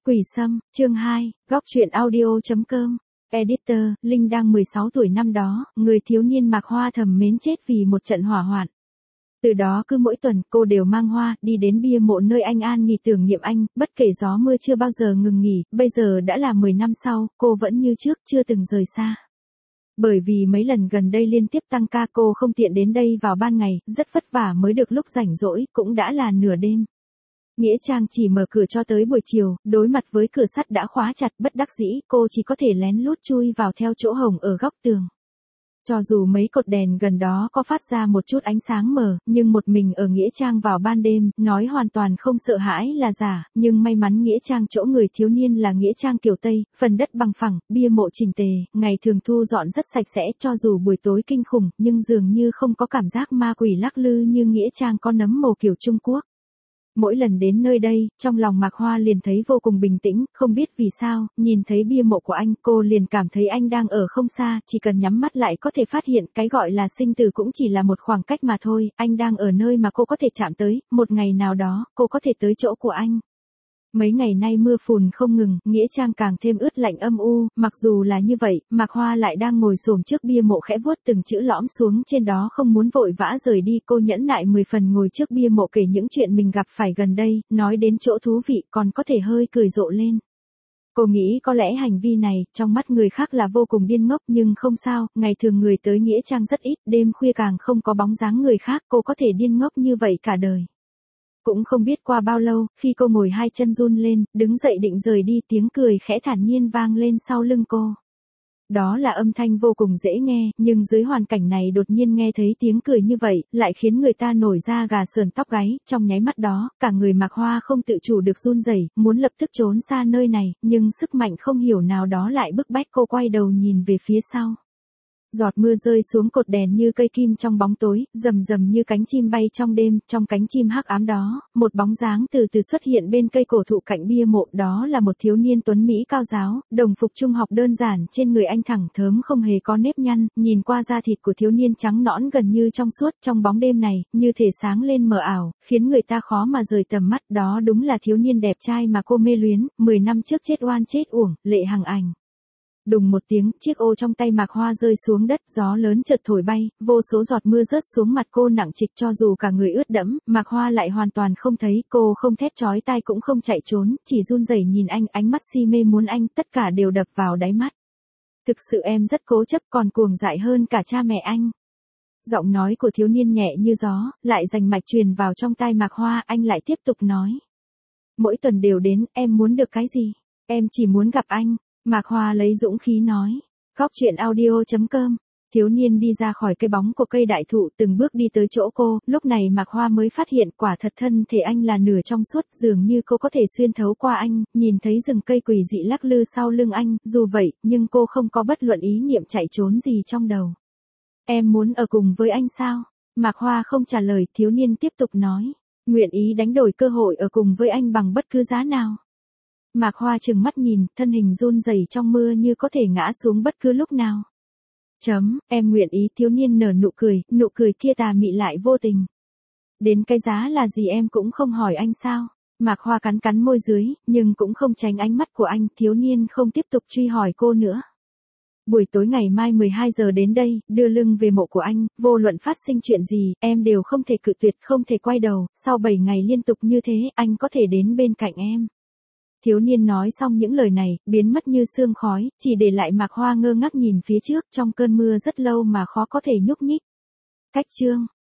Quỷ Sâm, chương 2, góc truyện audio.com. Editor, Linh đang 16 tuổi năm đó, người thiếu niên Mạc Hoa thầm mến chết vì một trận hỏa hoạn. Từ đó cứ mỗi tuần cô đều mang hoa đi đến bia mộ nơi anh an nghỉ tưởng niệm anh, bất kể gió mưa chưa bao giờ ngừng nghỉ, bây giờ đã là 10 năm sau, cô vẫn như trước chưa từng rời xa. Bởi vì mấy lần gần đây liên tiếp tăng ca cô không tiện đến đây vào ban ngày, rất vất vả mới được lúc rảnh rỗi, cũng đã là nửa đêm. Nghĩa Trang chỉ mở cửa cho tới buổi chiều, đối mặt với cửa sắt đã khóa chặt, bất đắc dĩ, cô chỉ có thể lén lút chui vào theo chỗ hổng ở góc tường. Cho dù mấy cột đèn gần đó có phát ra một chút ánh sáng mờ, nhưng một mình ở Nghĩa Trang vào ban đêm, nói hoàn toàn không sợ hãi là giả, nhưng may mắn Nghĩa Trang chỗ người thiếu niên là Nghĩa Trang kiểu Tây, phần đất bằng phẳng, bia mộ chỉnh tề, ngày thường thu dọn rất sạch sẽ, cho dù buổi tối kinh khủng, nhưng dường như không có cảm giác ma quỷ lắc lư như Nghĩa Trang có nấm mồ kiểu Trung Quốc. Mỗi lần đến nơi đây, trong lòng Mạc Hoa liền thấy vô cùng bình tĩnh, không biết vì sao, nhìn thấy bia mộ của anh, cô liền cảm thấy anh đang ở không xa, chỉ cần nhắm mắt lại có thể phát hiện cái gọi là sinh tử cũng chỉ là một khoảng cách mà thôi, anh đang ở nơi mà cô có thể chạm tới, một ngày nào đó, cô có thể tới chỗ của anh. Mấy ngày nay mưa phùn không ngừng, Nghĩa Trang càng thêm ướt lạnh âm u, mặc dù là như vậy, Mạc Hoa lại đang ngồi xổm trước bia mộ khẽ vuốt từng chữ lõm xuống trên đó không muốn vội vã rời đi, cô nhẫn nại 10 phần ngồi trước bia mộ kể những chuyện mình gặp phải gần đây, nói đến chỗ thú vị còn có thể hơi cười rộ lên. Cô nghĩ có lẽ hành vi này, trong mắt người khác là vô cùng điên ngốc nhưng không sao, ngày thường người tới Nghĩa Trang rất ít, đêm khuya càng không có bóng dáng người khác, cô có thể điên ngốc như vậy cả đời. Cũng không biết qua bao lâu, khi cô ngồi hai chân run lên, đứng dậy định rời đi, tiếng cười khẽ thản nhiên vang lên sau lưng cô. Đó là âm thanh vô cùng dễ nghe, nhưng dưới hoàn cảnh này đột nhiên nghe thấy tiếng cười như vậy, lại khiến người ta nổi da gà sườn tóc gáy, trong nháy mắt đó, cả người Mạc Hoa không tự chủ được run rẩy, muốn lập tức trốn xa nơi này, nhưng sức mạnh không hiểu nào đó lại bức bách cô quay đầu nhìn về phía sau. Giọt mưa rơi xuống cột đèn như cây kim trong bóng tối, rầm rầm như cánh chim bay trong đêm, trong cánh chim hắc ám đó, một bóng dáng từ từ xuất hiện bên cây cổ thụ cạnh bia mộ, đó là một thiếu niên tuấn mỹ cao ráo, đồng phục trung học đơn giản, trên người anh thẳng thớm không hề có nếp nhăn, nhìn qua da thịt của thiếu niên trắng nõn gần như trong suốt, trong bóng đêm này, như thể sáng lên mờ ảo, khiến người ta khó mà rời tầm mắt, đó đúng là thiếu niên đẹp trai mà cô mê luyến, 10 năm trước chết oan chết uổng, Lệ Hằng Ảnh. Đùng một tiếng, chiếc ô trong tay Mạc Hoa rơi xuống đất, gió lớn chợt thổi bay, vô số giọt mưa rớt xuống mặt cô nặng trịch, cho dù cả người ướt đẫm, Mạc Hoa lại hoàn toàn không thấy, cô không thét chói tai cũng không chạy trốn, chỉ run rẩy nhìn anh, ánh mắt si mê muốn anh, tất cả đều đập vào đáy mắt. Thực sự em rất cố chấp, còn cuồng dại hơn cả cha mẹ anh. Giọng nói của thiếu niên nhẹ như gió, lại rành mạch truyền vào trong tai Mạc Hoa, anh lại tiếp tục nói. Mỗi tuần đều đến, em muốn được cái gì? Em chỉ muốn gặp anh. Mạc Hoa lấy dũng khí nói. Góc truyện audio.com. Thiếu niên đi ra khỏi cây bóng của cây đại thụ, từng bước đi tới chỗ cô, lúc này Mạc Hoa mới phát hiện quả thật thân thể anh là nửa trong suốt, dường như cô có thể xuyên thấu qua anh, nhìn thấy rừng cây quỷ dị lắc lư sau lưng anh, dù vậy, nhưng cô không có bất luận ý niệm chạy trốn gì trong đầu. Em muốn ở cùng với anh sao? Mạc Hoa không trả lời, thiếu niên tiếp tục nói. Nguyện ý đánh đổi cơ hội ở cùng với anh bằng bất cứ giá nào. Mạc Hoa trừng mắt nhìn, thân hình run rẩy trong mưa như có thể ngã xuống bất cứ lúc nào. Em nguyện ý, thiếu niên nở nụ cười kia tà mị lại vô tình. Đến cái giá là gì em cũng không hỏi anh sao? Mạc Hoa cắn cắn môi dưới, nhưng cũng không tránh ánh mắt của anh, thiếu niên không tiếp tục truy hỏi cô nữa. Buổi tối ngày mai 12 giờ đến đây, đưa lưng về mộ của anh, vô luận phát sinh chuyện gì, em đều không thể cự tuyệt, không thể quay đầu, sau 7 ngày liên tục như thế, anh có thể đến bên cạnh em. Thiếu niên nói xong những lời này, biến mất như sương khói, chỉ để lại Mạc Hoa ngơ ngác nhìn phía trước, trong cơn mưa rất lâu mà khó có thể nhúc nhích. Cách chương